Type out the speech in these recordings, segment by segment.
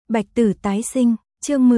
Bạch Tử tái sinh, chương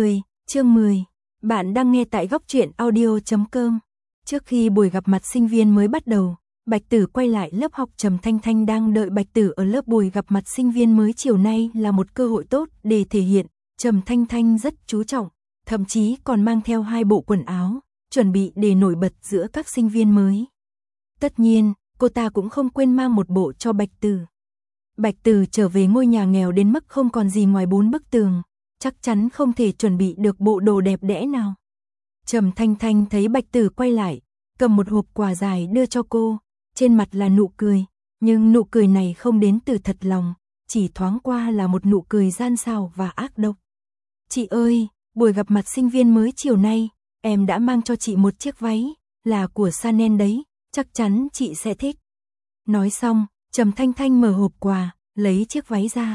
10. Bạn đang nghe tại góc truyện audio.com. Trước khi buổi gặp mặt sinh viên mới bắt đầu, Bạch Tử quay lại lớp học. Trầm Thanh Thanh đang đợi Bạch Tử ở lớp. Buổi gặp mặt sinh viên mới chiều nay là một cơ hội tốt để thể hiện. Trầm Thanh Thanh rất chú trọng, thậm chí còn mang theo 2 bộ quần áo, chuẩn bị để nổi bật giữa các sinh viên mới. Tất nhiên, cô ta cũng không quên mang một bộ cho Bạch Tử. Bạch Tử trở về ngôi nhà nghèo đến mức không còn gì ngoài 4 bức tường, chắc chắn không thể chuẩn bị được bộ đồ đẹp đẽ nào. Trầm Thanh Thanh thấy Bạch Tử quay lại, cầm một hộp quà dài đưa cho cô, trên mặt là nụ cười, nhưng nụ cười này không đến từ thật lòng, chỉ thoáng qua là một nụ cười gian xảo và ác độc. Chị ơi, buổi gặp mặt sinh viên mới chiều nay, em đã mang cho chị một chiếc váy, là của Chanel đấy, chắc chắn chị sẽ thích. Nói xong, Trầm Thanh Thanh mở hộp quà, lấy chiếc váy ra.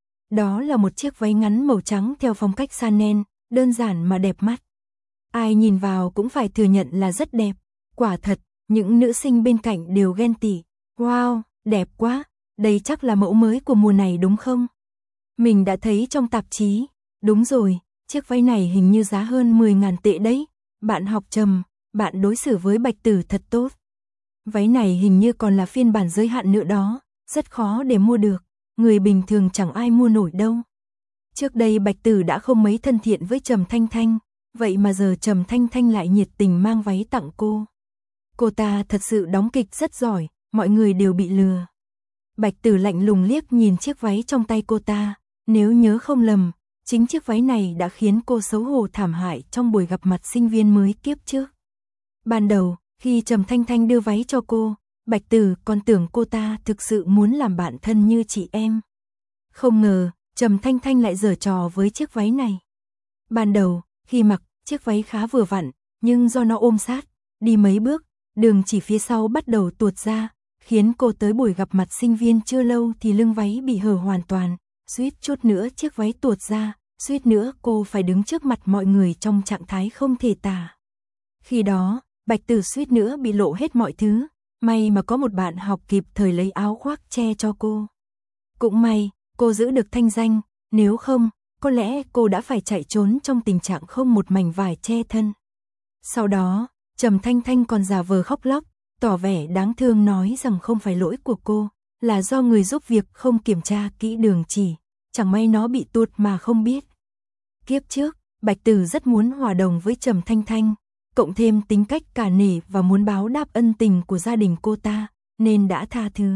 Đó là một chiếc váy ngắn màu trắng theo phong cách Chanel, đơn giản mà đẹp mắt. Ai nhìn vào cũng phải thừa nhận là rất đẹp. Quả thật, những nữ sinh bên cạnh đều ghen tị. Wow, đẹp quá, đây chắc là mẫu mới của mùa này đúng không? Mình đã thấy trong tạp chí. Đúng rồi, chiếc váy này hình như giá hơn 10.000 tệ đấy. Bạn học Trầm, bạn đối xử với Bạch Tử thật tốt. Váy này hình như còn là phiên bản giới hạn nữa đó, rất khó để mua được, người bình thường chẳng ai mua nổi đâu. Trước đây Bạch Tử đã không mấy thân thiện với Trầm Thanh Thanh, vậy mà giờ Trầm Thanh Thanh lại nhiệt tình mang váy tặng cô. Cô ta thật sự đóng kịch rất giỏi, mọi người đều bị lừa. Bạch Tử lạnh lùng liếc nhìn chiếc váy trong tay cô ta, nếu nhớ không lầm, chính chiếc váy này đã khiến cô xấu hổ thảm hại trong buổi gặp mặt sinh viên mới kiếp trước. Ban đầu, khi Trầm Thanh Thanh đưa váy cho cô, Bạch Tử còn tưởng cô ta thực sự muốn làm bạn thân như chị em. Không ngờ, Trầm Thanh Thanh lại giở trò với chiếc váy này. Ban đầu, khi mặc, chiếc váy khá vừa vặn, nhưng do nó ôm sát, đi mấy bước, đường chỉ phía sau bắt đầu tuột ra, khiến cô tới buổi gặp mặt sinh viên chưa lâu thì lưng váy bị hở hoàn toàn, suýt chút nữa chiếc váy tuột ra, suýt nữa cô phải đứng trước mặt mọi người trong trạng thái không thể tả. Khi đó, Bạch Tử suýt nữa bị lộ hết mọi thứ, may mà có một bạn học kịp thời lấy áo khoác che cho cô. Cũng may, cô giữ được thanh danh, nếu không, có lẽ cô đã phải chạy trốn trong tình trạng không một mảnh vải che thân. Sau đó, Trầm Thanh Thanh còn giả vờ khóc lóc, tỏ vẻ đáng thương nói rằng không phải lỗi của cô, là do người giúp việc không kiểm tra kỹ đường chỉ, chẳng may nó bị tuột mà không biết. Kiếp trước, Bạch Tử rất muốn hòa đồng với Trầm Thanh Thanh, cộng thêm tính cách cả nể và muốn báo đáp ân tình của gia đình cô ta, nên đã tha thứ.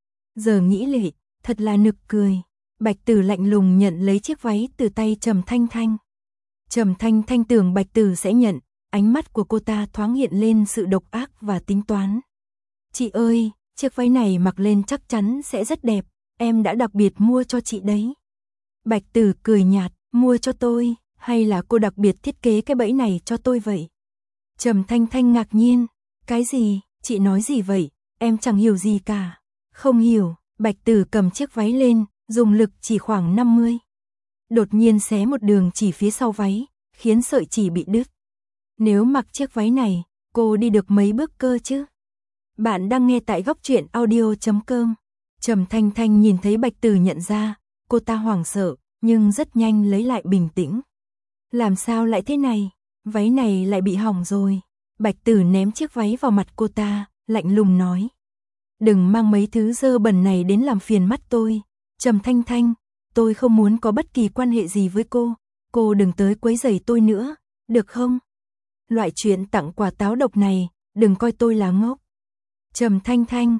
Giờ nghĩ lại, thật là nực cười. Bạch Tử lạnh lùng nhận lấy chiếc váy từ tay Trầm Thanh Thanh. Trầm Thanh Thanh tưởng Bạch Tử sẽ nhận, ánh mắt của cô ta thoáng hiện lên sự độc ác và tính toán. Chị ơi, chiếc váy này mặc lên chắc chắn sẽ rất đẹp, em đã đặc biệt mua cho chị đấy. Bạch Tử cười nhạt, mua cho tôi, hay là cô đặc biệt thiết kế cái bẫy này cho tôi vậy? Trầm Thanh Thanh ngạc nhiên, cái gì, chị nói gì vậy, em chẳng hiểu gì cả. Không hiểu, Bạch Tử cầm chiếc váy lên, dùng lực chỉ khoảng 50. Đột nhiên xé một đường chỉ phía sau váy, khiến sợi chỉ bị đứt. Nếu mặc chiếc váy này, cô đi được mấy bước cơ chứ? Bạn đang nghe tại góc truyện audio.com. Trầm Thanh Thanh nhìn thấy Bạch Tử nhận ra, cô ta hoảng sợ, nhưng rất nhanh lấy lại bình tĩnh. Làm sao lại thế này? Váy này lại bị hỏng rồi. Bạch Tử ném chiếc váy vào mặt cô ta, lạnh lùng nói. Đừng mang mấy thứ dơ bẩn này đến làm phiền mắt tôi. Trầm Thanh Thanh, tôi không muốn có bất kỳ quan hệ gì với cô đừng tới quấy rầy tôi nữa, được không? Loại chuyện tặng quà táo độc này, đừng coi tôi là ngốc. Trầm Thanh Thanh,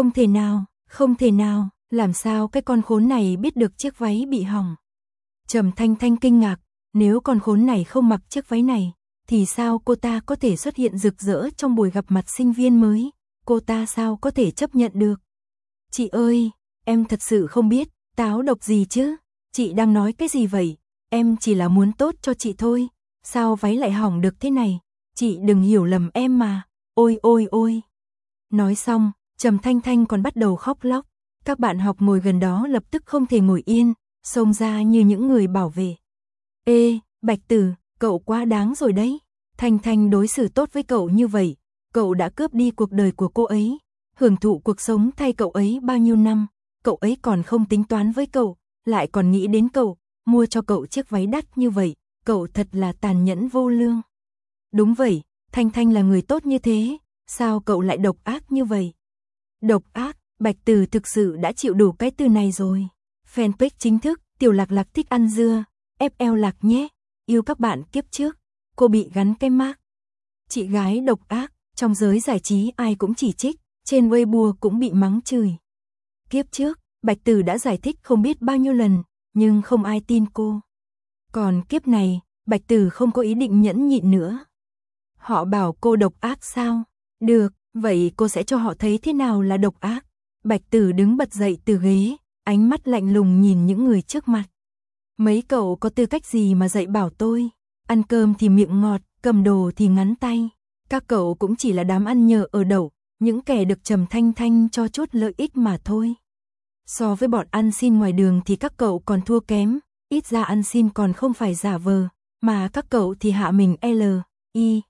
không thể nào, làm sao cái con khốn này biết được chiếc váy bị hỏng? Trầm Thanh Thanh kinh ngạc, nếu con khốn này không mặc chiếc váy này, thì sao cô ta có thể xuất hiện rực rỡ trong buổi gặp mặt sinh viên mới? Cô ta sao có thể chấp nhận được? Chị ơi, em thật sự không biết, táo độc gì chứ? Chị đang nói cái gì vậy? Em chỉ là muốn tốt cho chị thôi. Sao váy lại hỏng được thế này? Chị đừng hiểu lầm em mà. Ôi. Nói xong, Trầm Thanh Thanh còn bắt đầu khóc lóc. Các bạn học ngồi gần đó lập tức không thể ngồi yên, xông ra như những người bảo vệ. Ê, Bạch Tử, cậu quá đáng rồi đấy. Thanh Thanh đối xử tốt với cậu như vậy, cậu đã cướp đi cuộc đời của cô ấy, hưởng thụ cuộc sống thay cậu ấy bao nhiêu năm, cậu ấy còn không tính toán với cậu, lại còn nghĩ đến cậu, mua cho cậu chiếc váy đắt như vậy, cậu thật là tàn nhẫn vô lương. Đúng vậy, Thanh Thanh là người tốt như thế, sao cậu lại độc ác như vậy? Độc ác, Bạch Tử thực sự đã chịu đủ cái từ này rồi. Fanpage chính thức, Tiểu Lạc Lạc thích ăn dưa, FL Lạc nhé, yêu các bạn kiếp trước, cô bị gắn cái mác. Chị gái độc ác, trong giới giải trí ai cũng chỉ trích, trên Weibo cũng bị mắng chửi. Kiếp trước, Bạch Tử đã giải thích không biết bao nhiêu lần, nhưng không ai tin cô. Còn kiếp này, Bạch Tử không có ý định nhẫn nhịn nữa. Họ bảo cô độc ác sao? Được, vậy cô sẽ cho họ thấy thế nào là độc ác. Bạch Tử đứng bật dậy từ ghế, ánh mắt lạnh lùng nhìn những người trước mặt. Mấy cậu có tư cách gì mà dạy bảo tôi? Ăn cơm thì miệng ngọt, cầm đồ thì ngắn tay. Các cậu cũng chỉ là đám ăn nhờ ở đậu, những kẻ được Trầm Thanh Thanh cho chút lợi ích mà thôi. So với bọn ăn xin ngoài đường thì các cậu còn thua kém, ít ra ăn xin còn không phải giả vờ, mà các cậu thì hạ mình L, I,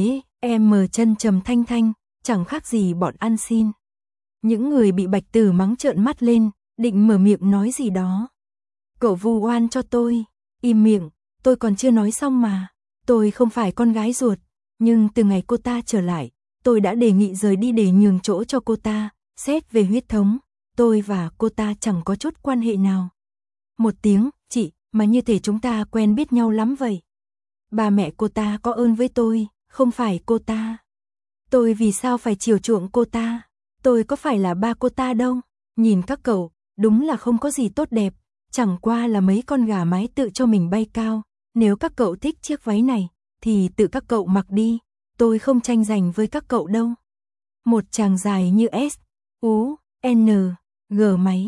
M chân Trầm Thanh Thanh, chẳng khác gì bọn ăn xin. Những người bị Bạch Tử mắng trợn mắt lên, định mở miệng nói gì đó. Cậu vu oan cho tôi, im miệng, tôi còn chưa nói xong mà. Tôi không phải con gái ruột, nhưng từ ngày cô ta trở lại, tôi đã đề nghị rời đi để nhường chỗ cho cô ta. Xét về huyết thống, tôi và cô ta chẳng có chút quan hệ nào. Một tiếng, chị, mà như thể chúng ta quen biết nhau lắm vậy. Ba mẹ cô ta có ơn với tôi, không phải cô ta. Tôi vì sao phải chiều chuộng cô ta? Tôi có phải là ba cô ta đâu. Nhìn các cậu, đúng là không có gì tốt đẹp, chẳng qua là mấy con gà mái tự cho mình bay cao. Nếu các cậu thích chiếc váy này, thì tự các cậu mặc đi, tôi không tranh giành với các cậu đâu. Một chàng dài như S, U, N, G máy.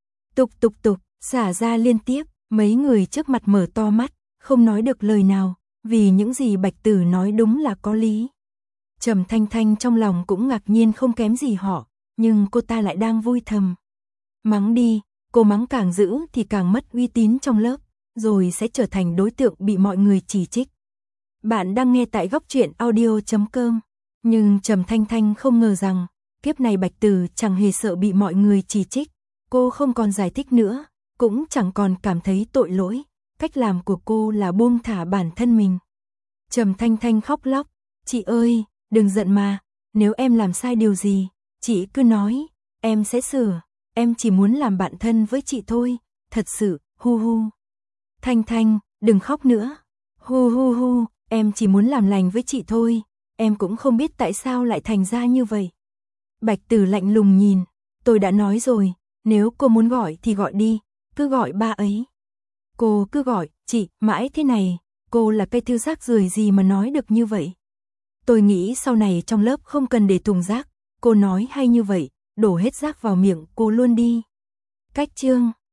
Tục, xả ra liên tiếp, mấy người trước mặt mở to mắt, không nói được lời nào, vì những gì Bạch Tử nói đúng là có lý. Trầm Thanh Thanh trong lòng cũng ngạc nhiên không kém gì họ, nhưng cô ta lại đang vui thầm. Mắng đi, cô mắng càng dữ thì càng mất uy tín trong lớp, rồi sẽ trở thành đối tượng bị mọi người chỉ trích. Bạn đang nghe tại góc truyện audio.com, nhưng Trầm Thanh Thanh không ngờ rằng, kiếp này Bạch Tử chẳng hề sợ bị mọi người chỉ trích, cô không còn giải thích nữa, cũng chẳng còn cảm thấy tội lỗi, cách làm của cô là buông thả bản thân mình. Trầm Thanh Thanh khóc lóc, chị ơi, đừng giận mà, nếu em làm sai điều gì, chị cứ nói, em sẽ sửa, em chỉ muốn làm bạn thân với chị thôi, thật sự, hu hu. Thanh Thanh, đừng khóc nữa, hu hu hu, em chỉ muốn làm lành với chị thôi, em cũng không biết tại sao lại thành ra như vậy. Bạch Tử lạnh lùng nhìn, tôi đã nói rồi, nếu cô muốn gọi thì gọi đi, cứ gọi ba ấy. Cô cứ gọi, chị, mãi thế này, cô là cây thư rác rưởi gì mà nói được như vậy. Tôi nghĩ sau này trong lớp không cần để thùng rác, cô nói hay như vậy, đổ hết rác vào miệng cô luôn đi. Cách chương